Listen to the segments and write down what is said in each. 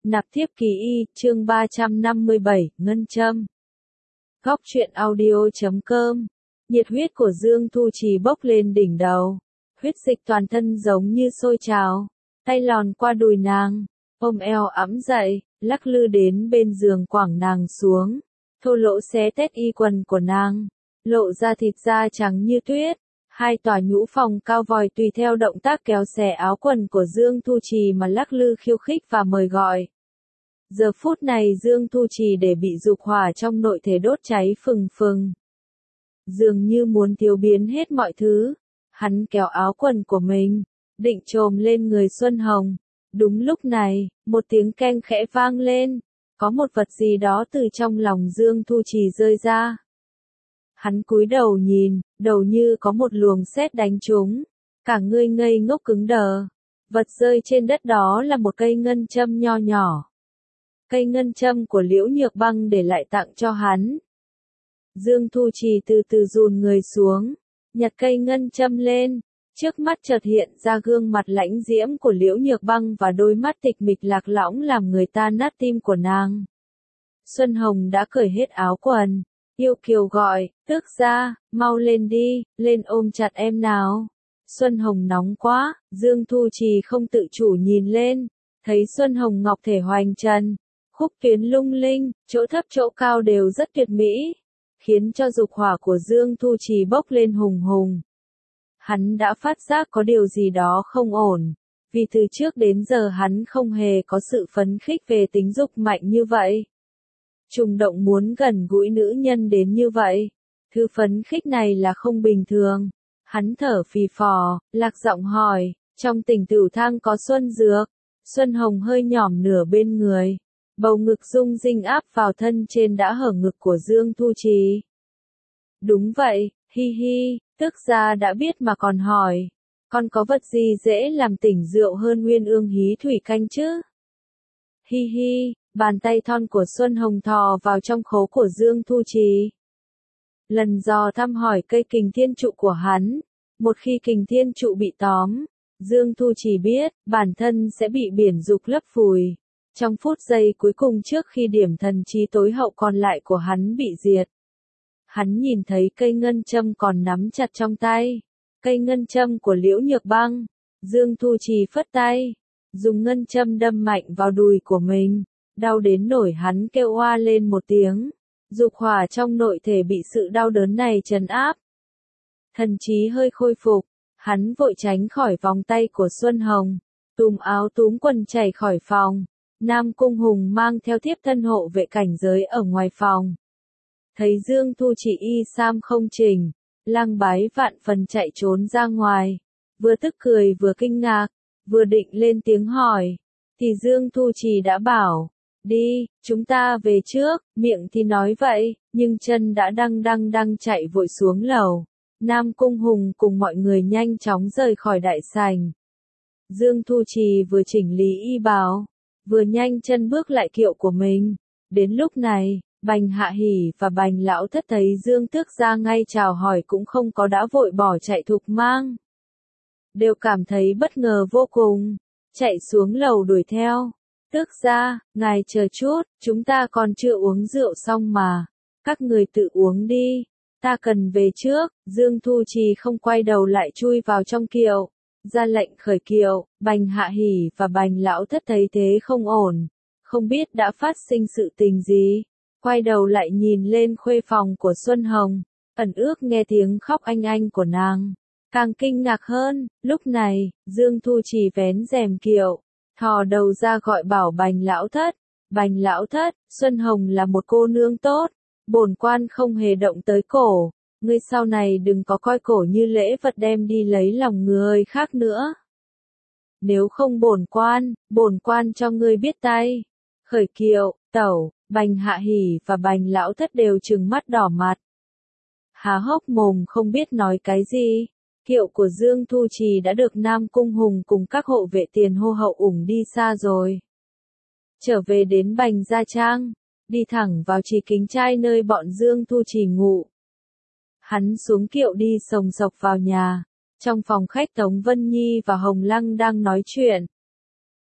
Nạp thiếp ký y, chương 357, Ngân châm. Góc truyện audio.com. Nhiệt huyết của Dương Thu Trì bốc lên đỉnh đầu. Huyết dịch toàn thân giống như sôi trào. Tay lòn qua đùi nàng, ôm eo ẵm dậy, lắc lư đến bên giường quẳng nàng xuống. Thô lỗ xé tét y quần của nàng, lộ ra thịt da trắng như tuyết. Hai tòa nhũ phòng cao vòi tùy theo động tác kéo xẻ áo quần của Dương Thu Trì mà lắc lư khiêu khích và mời gọi. Giờ phút này Dương Thu Trì để bị dục hỏa trong nội thể đốt cháy phừng phừng. Dường như muốn tiêu biến hết mọi thứ. Hắn kéo áo quần của mình, định chồm lên người Xuân Hồng. Đúng lúc này, một tiếng keng khẽ vang lên. Có một vật gì đó từ trong lòng Dương Thu Trì rơi ra. Hắn cúi đầu nhìn, đầu như có một luồng sét đánh trúng. Cả người ngây ngốc cứng đờ. Vật rơi trên đất đó là một cây ngân châm nho nhỏ. Cây ngân châm của Liễu Nhược Băng để lại tặng cho hắn. Dương Thu Trì từ từ dùn người xuống, nhặt cây ngân châm lên. Trước mắt chợt hiện ra gương mặt lãnh diễm của Liễu Nhược Băng và đôi mắt tịch mịch lạc lõng làm người ta nát tim của nàng. Xuân Hồng đã cởi hết áo quần. Yêu kiều gọi, tước ra, mau lên đi, lên ôm chặt em nào. Xuân Hồng nóng quá, Dương Thu Trì không tự chủ nhìn lên, thấy Xuân Hồng ngọc thể hoành trần, khúc tuyến lung linh, chỗ thấp chỗ cao đều rất tuyệt mỹ, khiến cho dục hỏa của Dương Thu Trì bốc lên hùng hùng. Hắn đã phát giác có điều gì đó không ổn, vì từ trước đến giờ hắn không hề có sự phấn khích về tính dục mạnh như vậy. Trùng động muốn gần gũi nữ nhân đến như vậy. Thứ phấn khích này là không bình thường. Hắn thở phì phò, lạc giọng hỏi, trong tỉnh tửu thang có xuân dược. Xuân Hồng hơi nhỏm nửa bên người. Bầu ngực rung rinh áp vào thân trên đã hở ngực của Dương Thu Trì. Đúng vậy, hi hi, tức ra đã biết mà còn hỏi. Còn có vật gì dễ làm tỉnh rượu hơn Nguyên Ương hí thủy canh chứ? Hi hi. Bàn tay thon của Xuân Hồng thò vào trong khố của Dương Thu Trì. Lần dò thăm hỏi cây kình thiên trụ của hắn. Một khi kình thiên trụ bị tóm, Dương Thu Trì biết, bản thân sẽ bị biển dục lấp vùi. Trong phút giây cuối cùng trước khi điểm thần trí tối hậu còn lại của hắn bị diệt. Hắn nhìn thấy cây ngân châm còn nắm chặt trong tay. Cây ngân châm của Liễu Nhược Băng. Dương Thu Trì phất tay, dùng ngân châm đâm mạnh vào đùi của mình. Đau đến nổi hắn kêu oa lên một tiếng. Dục hỏa trong nội thể bị sự đau đớn này trấn áp. Thần trí hơi khôi phục, hắn vội tránh khỏi vòng tay của Xuân Hồng, túm áo túm quần chạy khỏi phòng. Nam Cung Hùng mang theo thiếp thân hộ vệ cảnh giới ở ngoài phòng. Thấy Dương Thu Trì y sam không chỉnh, Lăng Bái vạn phần chạy trốn ra ngoài, vừa tức cười vừa kinh ngạc, vừa định lên tiếng hỏi, thì Dương Thu Trì đã bảo, đi, chúng ta về trước, miệng thì nói vậy, nhưng chân đã đang chạy vội xuống lầu. Nam Cung Hùng cùng mọi người nhanh chóng rời khỏi đại sảnh. Dương Thu Trì vừa chỉnh lý y bào, vừa nhanh chân bước lại kiệu của mình. Đến lúc này, Bành Hạ Hỉ và Bành Lão Thất thấy Dương Tước ra ngay chào hỏi cũng không có đã vội bỏ chạy thục mang. Đều cảm thấy bất ngờ vô cùng, chạy xuống lầu đuổi theo. Tước ra, ngài chờ chút, chúng ta còn chưa uống rượu xong mà. Các người tự uống đi, ta cần về trước. Dương Thu Trì không quay đầu lại chui vào trong kiệu, ra lệnh khởi kiệu. Bành Hạ Hỉ và Bành Lão Thất thấy thế không ổn, không biết đã phát sinh sự tình gì. Quay đầu lại nhìn lên khuê phòng của Xuân Hồng, ẩn ước nghe tiếng khóc anh của nàng. Càng kinh ngạc hơn, lúc này, Dương Thu Trì vén rèm kiệu, thò đầu ra gọi bảo Bành Lão Thất. Bành Lão Thất, Xuân Hồng là một cô nương tốt, bổn quan không hề động tới cổ, ngươi sau này đừng có coi cổ như lễ vật đem đi lấy lòng người khác nữa. Nếu không bổn quan cho ngươi biết tay. Khởi kiệu, tẩu. Bành Hạ Hỉ và Bành Lão Thất đều trừng mắt đỏ mặt. Há hốc mồm không biết nói cái gì. Kiệu của Dương Thu Trì đã được Nam Cung Hùng cùng các hộ vệ tiền hô hậu ủng đi xa rồi. Trở về đến Bành Gia Trang, đi thẳng vào Trì Kính Trai nơi bọn Dương Thu Trì ngụ. Hắn xuống kiệu đi sồng sộc vào nhà. Trong phòng khách Tống Vân Nhi và Hồng Lăng đang nói chuyện.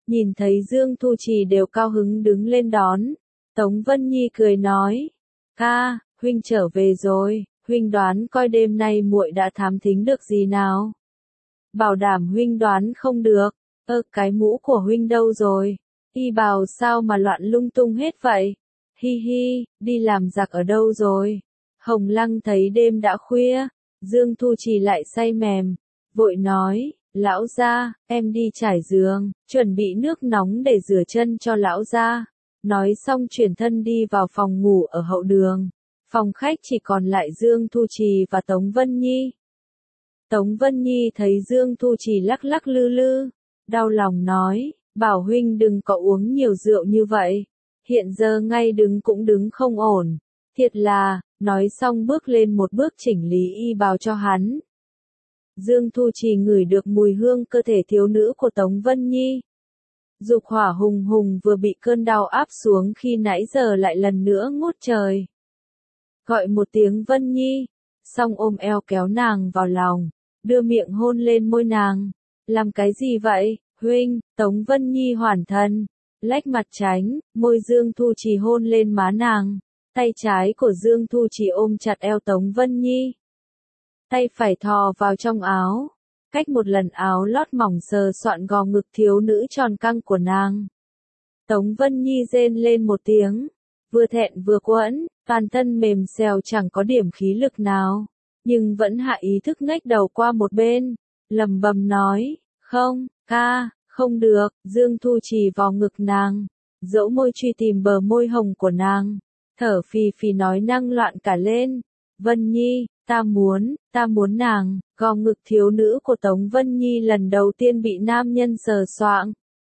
Nhìn thấy Dương Thu Trì đều cao hứng đứng lên đón. Tống Vân Nhi cười nói. Ca, huynh trở về rồi, huynh đoán coi đêm nay muội đã thám thính được gì nào? Bảo đảm huynh đoán không được. Cái mũ của huynh đâu rồi? Y bào sao mà loạn lung tung hết vậy? Hi hi, đi làm giặc ở đâu rồi? Hồng Lăng thấy đêm đã khuya, Dương Thu Trì lại say mềm, vội nói, lão gia, em đi trải giường, chuẩn bị nước nóng để rửa chân cho lão gia. Nói xong chuyển thân đi vào phòng ngủ ở hậu đường. Phòng khách chỉ còn lại Dương Thu Trì và Tống Vân Nhi. Tống Vân Nhi thấy Dương Thu Trì lắc lắc lư lư, đau lòng nói, bảo huynh đừng có uống nhiều rượu như vậy. Hiện giờ ngay đứng cũng đứng không ổn. Thiệt là, nói xong bước lên một bước chỉnh lý y bào cho hắn. Dương Thu Trì ngửi được mùi hương cơ thể thiếu nữ của Tống Vân Nhi. Dục hỏa hùng hùng vừa bị cơn đau áp xuống khi nãy giờ lại lần nữa ngút trời. Gọi một tiếng Vân Nhi, xong ôm eo kéo nàng vào lòng, đưa miệng hôn lên môi nàng. Làm cái gì vậy, huynh? Tống Vân Nhi hoàn thân, lách mặt tránh, môi Dương Thu Trì hôn lên má nàng. Tay trái của Dương Thu Trì ôm chặt eo Tống Vân Nhi. Tay phải thò vào trong áo, cách một lần áo lót mỏng sờ soạn gò ngực thiếu nữ tròn căng của nàng. Tống Vân Nhi rên lên một tiếng, vừa thẹn vừa quẫn, toàn thân mềm xèo chẳng có điểm khí lực nào, nhưng vẫn hạ ý thức ngách đầu qua một bên, lẩm bẩm nói, không, ca, không được. Dương Thu Trì vào ngực nàng, dẫu môi truy tìm bờ môi hồng của nàng, thở phì phì nói năng loạn cả lên, Vân Nhi, ta muốn nàng. Gò ngực thiếu nữ của Tống Vân Nhi lần đầu tiên bị nam nhân sờ soạng.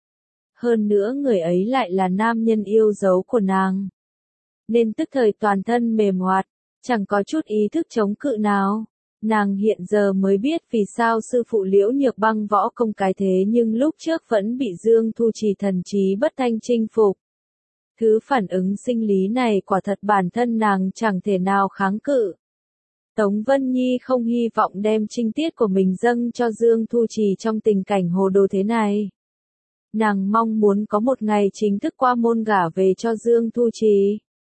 Hơn nữa người ấy lại là nam nhân yêu dấu của nàng. Nên tức thời toàn thân mềm hoạt, chẳng có chút ý thức chống cự nào. Nàng hiện giờ mới biết vì sao sư phụ Liễu Nhược Băng võ công cái thế nhưng lúc trước vẫn bị Dương Thu Trì thần trí bất thanh chinh phục. Thứ phản ứng sinh lý này quả thật bản thân nàng chẳng thể nào kháng cự. Tống Vân Nhi không hy vọng đem trinh tiết của mình dâng cho Dương Thu Trì trong tình cảnh hồ đồ thế này. Nàng mong muốn có một ngày chính thức qua môn gả về cho Dương Thu Trì.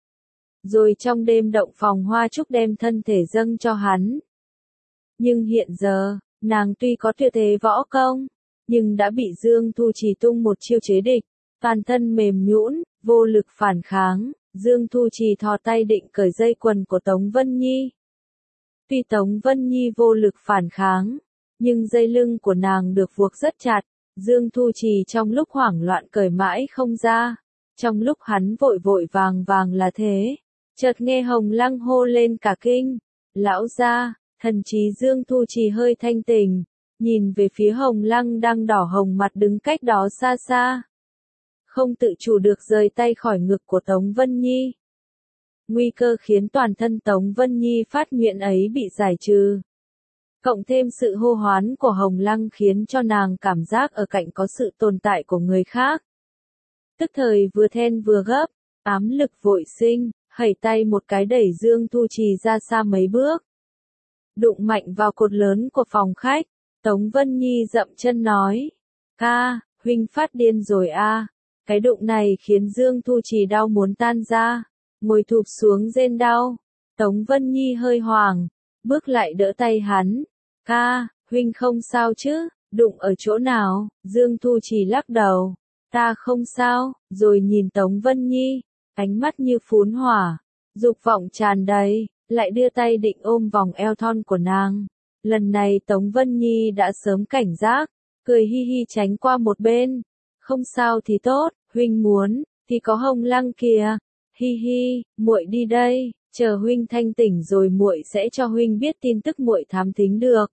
Rồi trong đêm động phòng hoa trúc đem thân thể dâng cho hắn. Nhưng hiện giờ, nàng tuy có tuyệt thế võ công, nhưng đã bị Dương Thu Trì tung một chiêu chế địch, toàn thân mềm nhũn, vô lực phản kháng. Dương Thu Trì thò tay định cởi dây quần của Tống Vân Nhi. Tuy Tống Vân Nhi vô lực phản kháng, nhưng dây lưng của nàng được buộc rất chặt. Dương Thu Trì trong lúc hoảng loạn cởi mãi không ra. Trong lúc hắn vội vội vàng vàng là thế, chợt nghe Hồng Lăng hô lên cả kinh. Lão gia, thần trí Dương Thu Trì hơi thanh tỉnh, nhìn về phía Hồng Lăng đang đỏ hồng mặt đứng cách đó xa xa. Không tự chủ được rời tay khỏi ngực của Tống Vân Nhi. Nguy cơ khiến toàn thân Tống Vân Nhi phát nguyện ấy bị giải trừ. Cộng thêm sự hô hoán của Hồng Lăng khiến cho nàng cảm giác ở cạnh có sự tồn tại của người khác. Tức thời vừa then vừa gấp, ám lực vội sinh, hẩy tay một cái đẩy Dương Thu Trì ra xa mấy bước. Đụng mạnh vào cột lớn của phòng khách, Tống Vân Nhi dậm chân nói, ca, huynh phát điên rồi a. Cái đụng này khiến Dương Thu Trì đau muốn tan ra, ngồi thụp xuống rên đau. Tống Vân Nhi hơi hoảng, bước lại đỡ tay hắn, ca, huynh không sao chứ, đụng ở chỗ nào? Dương Thu Trì lắc đầu, ta không sao, rồi nhìn Tống Vân Nhi, ánh mắt như phún hỏa, dục vọng tràn đầy, lại đưa tay định ôm vòng eo thon của nàng. Lần này Tống Vân Nhi đã sớm cảnh giác, cười hi hi tránh qua một bên. Không sao thì tốt, huynh muốn, thì có Hồng Lăng kìa. Hi hi, muội đi đây, chờ huynh thanh tỉnh rồi muội sẽ cho huynh biết tin tức muội thám thính được.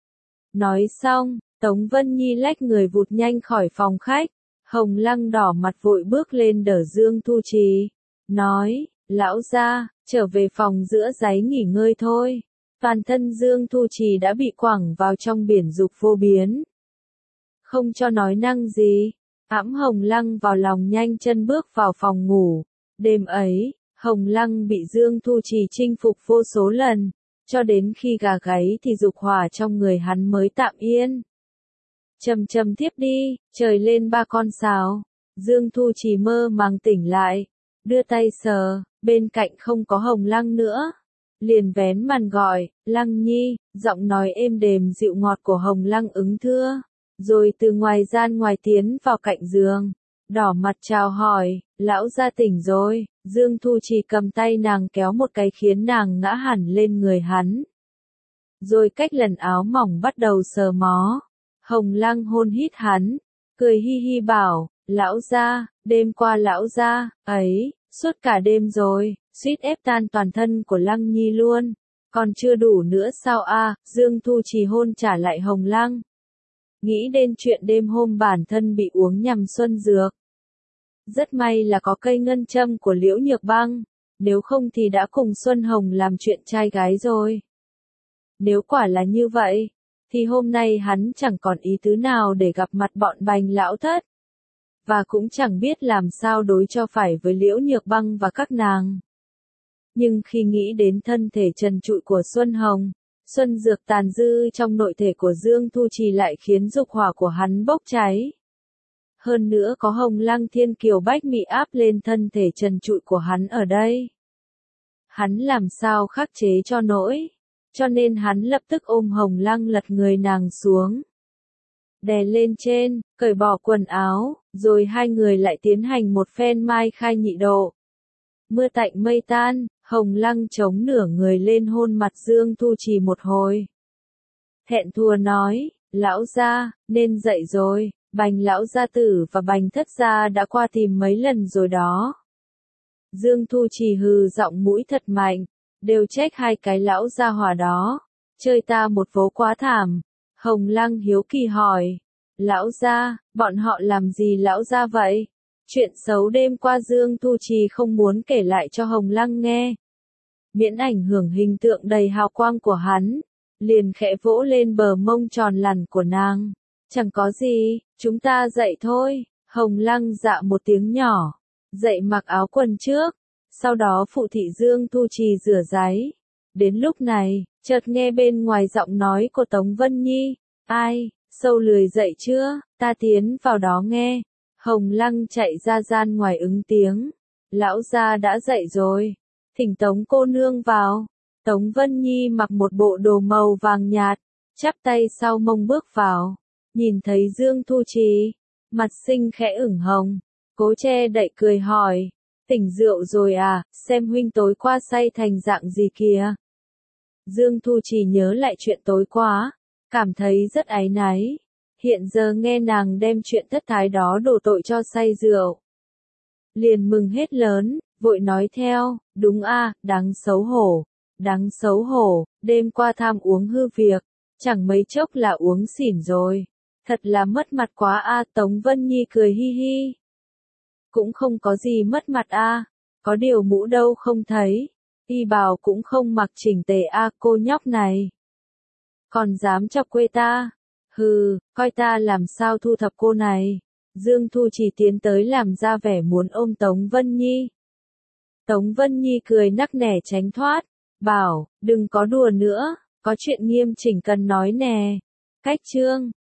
Nói xong, Tống Vân Nhi lách người vụt nhanh khỏi phòng khách. Hồng Lăng đỏ mặt vội bước lên đỡ Dương Thu Trì, nói, lão gia, trở về phòng giữa giấy nghỉ ngơi thôi. Toàn thân Dương Thu Trì đã bị quẳng vào trong biển dục vô biến. Không cho nói năng gì, ẵm Hồng Lăng vào lòng nhanh chân bước vào phòng ngủ. Đêm ấy, Hồng Lăng bị Dương Thu Trì chinh phục vô số lần, cho đến khi gà gáy thì dục hỏa trong người hắn mới tạm yên. Chầm tiếp đi, trời lên ba con sào. Dương Thu Trì mơ màng tỉnh lại, đưa tay sờ, bên cạnh không có Hồng Lăng nữa. Liền vén màn gọi, Lăng Nhi, giọng nói êm đềm dịu ngọt của Hồng Lăng ứng thưa. Rồi từ ngoài gian ngoài tiến vào cạnh giường, đỏ mặt chào hỏi, lão gia tỉnh rồi. Dương Thu Trì cầm tay nàng kéo một cái khiến nàng ngã hẳn lên người hắn. Rồi cách lần áo mỏng bắt đầu sờ mó. Hồng Lăng hôn hít hắn, cười hi hi bảo, lão gia, đêm qua lão gia, ấy, suốt cả đêm rồi, suýt ép tan toàn thân của Lăng Nhi luôn. Còn chưa đủ nữa sao a? Dương Thu Trì hôn trả lại Hồng Lăng. Nghĩ đến chuyện đêm hôm bản thân bị uống nhầm xuân dược. Rất may là có cây ngân châm của Liễu Nhược Băng, nếu không thì đã cùng Xuân Hồng làm chuyện trai gái rồi. Nếu quả là như vậy, thì hôm nay hắn chẳng còn ý tứ nào để gặp mặt bọn Bành lão thất. Và cũng chẳng biết làm sao đối cho phải với Liễu Nhược Băng và các nàng. Nhưng khi nghĩ đến thân thể trần trụi của Xuân Hồng, xuân dược tàn dư trong nội thể của Dương Thu Trì lại khiến dục hỏa của hắn bốc cháy. Hơn nữa có Hồng Lăng thiên kiều bách mị áp lên thân thể trần trụi của hắn ở đây. Hắn làm sao khắc chế cho nổi, cho nên hắn lập tức ôm Hồng Lăng lật người nàng xuống. Đè lên trên, cởi bỏ quần áo, rồi hai người lại tiến hành một phen mai khai nhị độ. Mưa tạnh mây tan, Hồng Lăng chống nửa người lên hôn mặt Dương Thu Trì một hồi. Thẹn thùa nói, lão gia, nên dậy rồi, Bành lão gia tử và Bành thất gia đã qua tìm mấy lần rồi đó. Dương Thu Trì hừ giọng mũi thật mạnh, đều trách hai cái lão gia hỏa đó, chơi ta một vố quá thảm. Hồng Lăng hiếu kỳ hỏi, lão gia, bọn họ làm gì lão gia vậy? Chuyện xấu đêm qua Dương Thu Trì không muốn kể lại cho Hồng Lăng nghe. Miễn ảnh hưởng hình tượng đầy hào quang của hắn, liền khẽ vỗ lên bờ mông tròn lẳn của nàng. Chẳng có gì, chúng ta dậy thôi. Hồng Lăng dạ một tiếng nhỏ, dậy mặc áo quần trước, sau đó phụ thị Dương Thu Trì rửa ráy. Đến lúc này, chợt nghe bên ngoài giọng nói của Tống Vân Nhi, ai, sâu lười dậy chưa, ta tiến vào đó nghe. Hồng Lăng chạy ra gian ngoài ứng tiếng, lão gia đã dậy rồi, thỉnh Tống cô nương vào. Tống Vân Nhi mặc một bộ đồ màu vàng nhạt, chắp tay sau mông bước vào, nhìn thấy Dương Thu Trì, mặt xinh khẽ ửng hồng, cố che đậy cười hỏi, tỉnh rượu rồi à, xem huynh tối qua say thành dạng gì kìa. Dương Thu Trì nhớ lại chuyện tối qua, cảm thấy rất áy náy. Hiện giờ nghe nàng đem chuyện thất thái đó đổ tội cho say rượu. Liền mừng hết lớn, vội nói theo, đúng a, đáng xấu hổ, đêm qua tham uống hư việc, chẳng mấy chốc là uống xỉn rồi. Thật là mất mặt quá a. Tống Vân Nhi cười hi hi. Cũng không có gì mất mặt a, có điều mũ đâu không thấy, y bào cũng không mặc chỉnh tề a, cô nhóc này. Còn dám chọc quê ta. Hừ, coi ta làm sao thu thập cô này. Dương Thu Trì tiến tới làm ra vẻ muốn ôm Tống Vân Nhi. Tống Vân Nhi cười nắc nẻ tránh thoát, bảo, đừng có đùa nữa, có chuyện nghiêm chỉnh cần nói nè. Cách chương